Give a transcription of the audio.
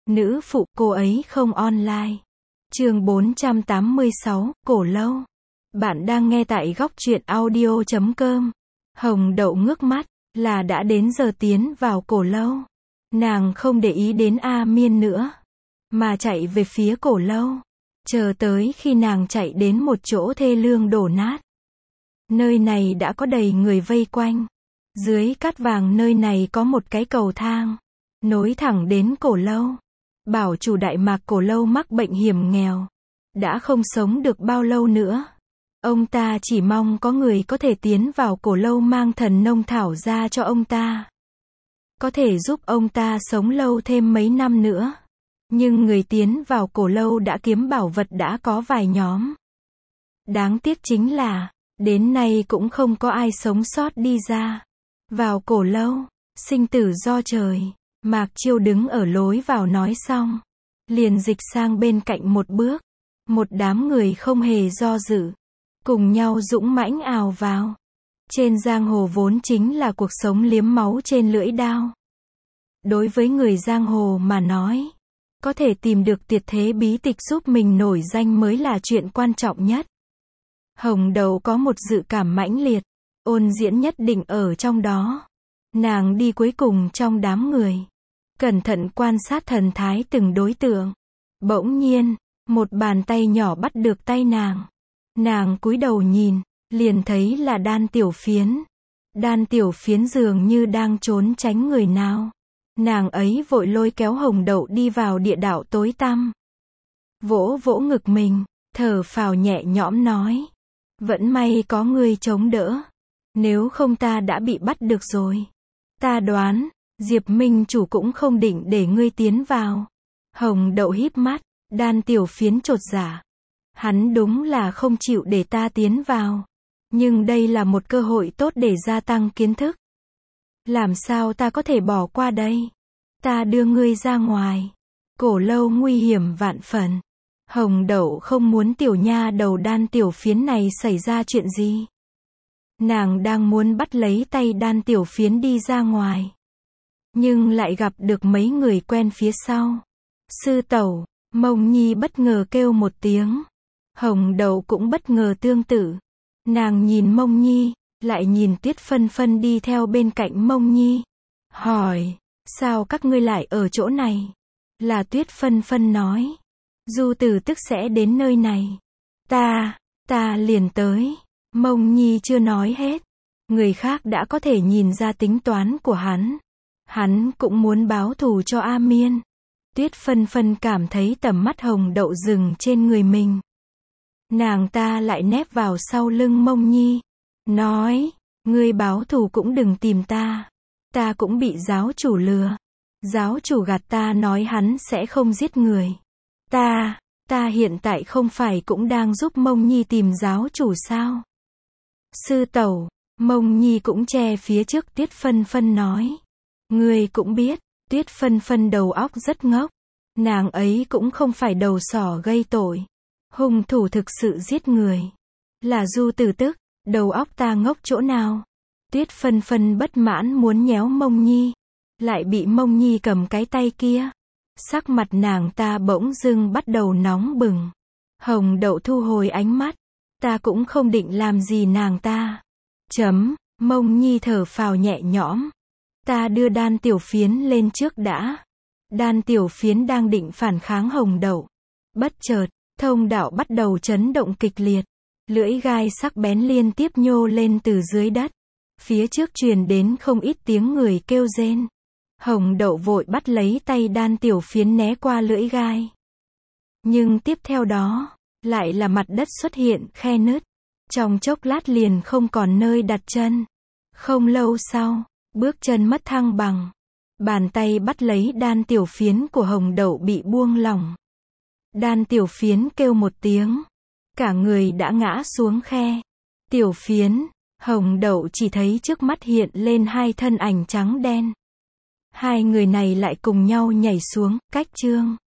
Nữ phụ cô ấy không online. Chương 486, Cổ Lâu. Bạn đang nghe tại góc truyện audio.com. Hồng Đậu ngước mắt, là đã đến giờ tiến vào Cổ Lâu. Nàng không để ý đến A Miên nữa, mà chạy về phía Cổ Lâu. Chờ tới khi nàng chạy đến một chỗ thê lương đổ nát. Nơi này đã có đầy người vây quanh. Dưới cát vàng nơi này có một cái cầu thang, nối thẳng đến Cổ Lâu. Bảo chủ Đại Mạc Cổ Lâu mắc bệnh hiểm nghèo, đã không sống được bao lâu nữa. Ông ta chỉ mong có người có thể tiến vào Cổ Lâu mang thần nông thảo ra cho ông ta, có thể giúp ông ta sống lâu thêm mấy năm nữa. Nhưng người tiến vào Cổ Lâu đã kiếm bảo vật đã có vài nhóm. Đáng tiếc chính là, đến nay cũng không có ai sống sót đi ra. Vào Cổ Lâu, sinh tử do trời. Mạc Chiêu đứng ở lối vào nói xong, liền dịch sang bên cạnh một bước. Một đám người không hề do dự, cùng nhau dũng mãnh ào vào. Trên giang hồ vốn chính là cuộc sống liếm máu trên lưỡi đao. Đối với người giang hồ mà nói, có thể tìm được tuyệt thế bí tịch giúp mình nổi danh mới là chuyện quan trọng nhất. Hồng Đậu có một dự cảm mãnh liệt, Ôn Diễn nhất định ở trong đó. Nàng đi cuối cùng trong đám người, cẩn thận quan sát thần thái từng đối tượng. Bỗng nhiên, một bàn tay nhỏ bắt được tay nàng. Nàng cúi đầu nhìn, liền thấy là Đan Tiểu Phiến. Đan Tiểu Phiến dường như đang trốn tránh người nào. Nàng ấy vội lôi kéo Hồng Đậu đi vào địa đạo tối tăm. Vỗ vỗ ngực mình, thở phào nhẹ nhõm nói. Vẫn may có người chống đỡ. Nếu không ta đã bị bắt được rồi. Ta đoán, Diệp Minh chủ cũng không định để ngươi tiến vào. Hồng Đậu híp mắt, Đan Tiểu Phiến chột dạ. Hắn đúng là không chịu để ta tiến vào. Nhưng đây là một cơ hội tốt để gia tăng kiến thức. Làm sao ta có thể bỏ qua đây? Ta đưa ngươi ra ngoài. Cổ Lâu nguy hiểm vạn phần. Hồng Đậu không muốn tiểu nha đầu Đan Tiểu Phiến này xảy ra chuyện gì. Nàng đang muốn bắt lấy tay Đan Tiểu Phiến đi ra ngoài, nhưng lại gặp được mấy người quen phía sau. Sư tẩu, Mông Nhi bất ngờ kêu một tiếng. Hồng Đậu cũng bất ngờ tương tự. Nàng nhìn Mông Nhi, lại nhìn Tuyết Phân Phân đi theo bên cạnh Mông Nhi. Hỏi, sao các ngươi lại ở chỗ này? Là Tuyết Phân Phân nói. Du Tử tức sẽ đến nơi này. Ta liền tới. Mông Nhi chưa nói hết. Người khác đã có thể nhìn ra tính toán của hắn. Hắn cũng muốn báo thù cho A Miên. Tuyết Phân Phân cảm thấy tầm mắt Hồng Đậu dừng trên người mình. Nàng ta lại nép vào sau lưng Mông Nhi. Nói, ngươi báo thù cũng đừng tìm ta. Ta cũng bị giáo chủ lừa. Giáo chủ gạt ta nói hắn sẽ không giết người. Ta hiện tại không phải cũng đang giúp Mông Nhi tìm giáo chủ sao? Sư tẩu, Mông Nhi cũng che phía trước Tuyết Phân Phân nói. Ngươi cũng biết, Tuyết Phân Phân đầu óc rất ngốc. Nàng ấy cũng không phải đầu sỏ gây tội. Hung thủ thực sự giết người là Du Tử Tức, đầu óc ta ngốc chỗ nào? Tuyết Phân Phân bất mãn muốn nhéo Mông Nhi, lại bị Mông Nhi cầm cái tay kia. Sắc mặt nàng ta bỗng dưng bắt đầu nóng bừng. Hồng Đậu thu hồi ánh mắt. Ta cũng không định làm gì nàng ta. Mông Nhi thở phào nhẹ nhõm. Ta đưa Đan Tiểu Phiến lên trước đã. Đan Tiểu Phiến đang định phản kháng Hồng Đậu. Bất chợt, thông đạo bắt đầu chấn động kịch liệt. Lưỡi gai sắc bén liên tiếp nhô lên từ dưới đất. Phía trước truyền đến không ít tiếng người kêu rên. Hồng Đậu vội bắt lấy tay Đan Tiểu Phiến né qua lưỡi gai. Nhưng tiếp theo đó, lại là mặt đất xuất hiện khe nứt. Trong chốc lát liền không còn nơi đặt chân. Không lâu sau, bước chân mất thăng bằng. Bàn tay bắt lấy Đan Tiểu Phiến của Hồng Đậu bị buông lỏng. Đan Tiểu Phiến kêu một tiếng. Cả người đã ngã xuống khe. Tiểu Phiến, Hồng Đậu chỉ thấy trước mắt hiện lên hai thân ảnh trắng đen. Hai người này lại cùng nhau nhảy xuống, cách chương.